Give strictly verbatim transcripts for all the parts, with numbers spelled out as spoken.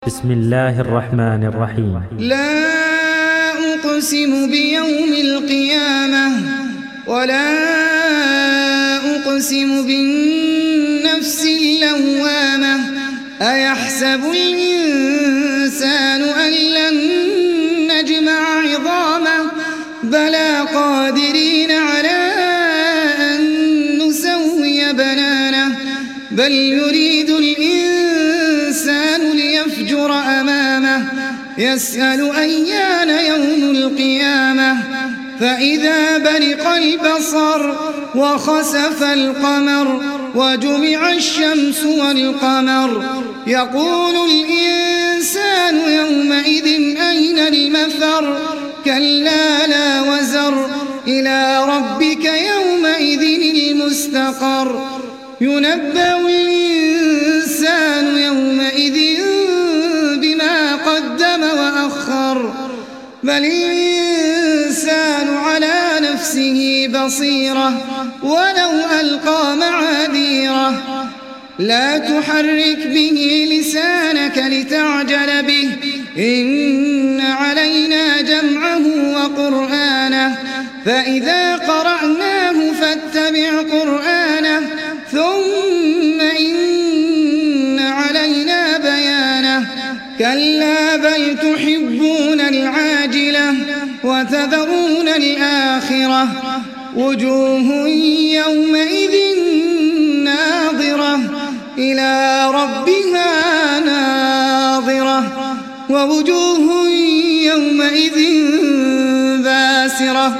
بسم الله الرحمن الرحيم. لا أقسم بيوم القيامة ولا أقسم بالنفس اللوامة أيحسب الإنسان أن لن نجمع عظامه بلى قادرين على أن نسوي بنانه بل يريد الإنسان ليفجر أمامه يسأل أيان يوم القيامة فإذا برق البصر وخسف القمر وجمع الشمس والقمر يقول الإنسان يومئذ أين المفر كلا لا وزر إلى ربك يومئذ المستقر ينبأ الإنسان يومئذ بما قدم وأخر بل الإنسان على نفسه بصيرة ولو ألقى معاذيره لا تحرك به لسانك لتعجل به إن علينا جمعه وقرآنه فإذا قرأناه فاتبع قرآنه ثم إن علينا بيانه كلا بل تحبون العاجلة وتذرون الآخرة وجوه يومئذ ناظرة إلى ربها ناظرة ووجوه يومئذ باسرة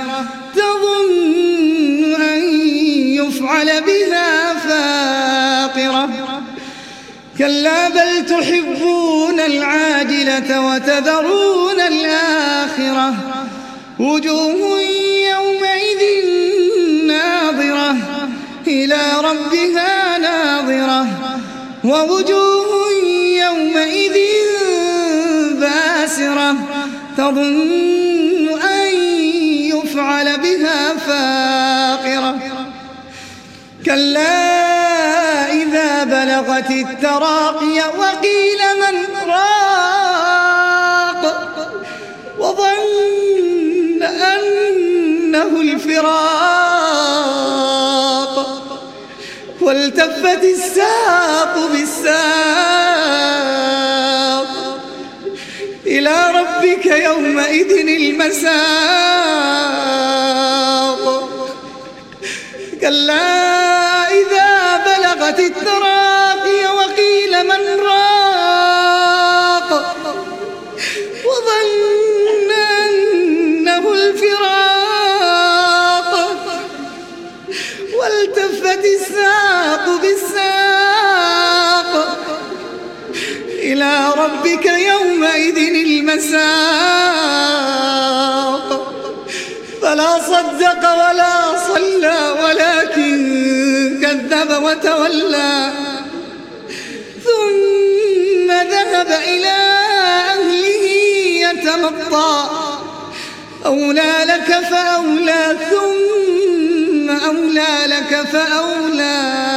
تظن أن يفعل بها فاقرة كلا بل تحبون العاجلة وتذرون الآخرة وجوه يومئذ ناظرة إلى ربها ناظرة ووجوه يومئذ باسرة تظن أن يفعل بها فاقرة كلا إذا بلغت التراقي وقيل من راق وظن أنه الفراق والتفت الساق بالساق إلى ربك يومئذ المساق كلا إذا بلغت التراقي وقيل من راق وظن أنه الفراق والتفت الساق بالساق إلى ربك يومئذ المساق فلا صدق ولا صلى ولكن كذب وتولى ثم ذهب إلى أهله يتمطى أولى لك فأولى ثم أولى لك فأولى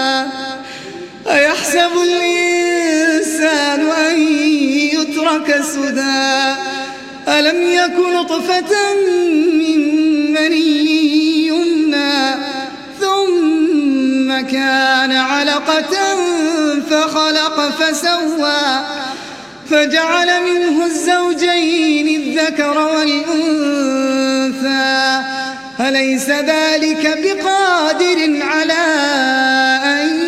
أيحسب الإنسان أن يترك سدى ألم يكن نطفة من مني يمنى ثم كان علقة فخلق فسوى فجعل منه الزوجين الذكر والأنثى أليس ذلك بقادر على أن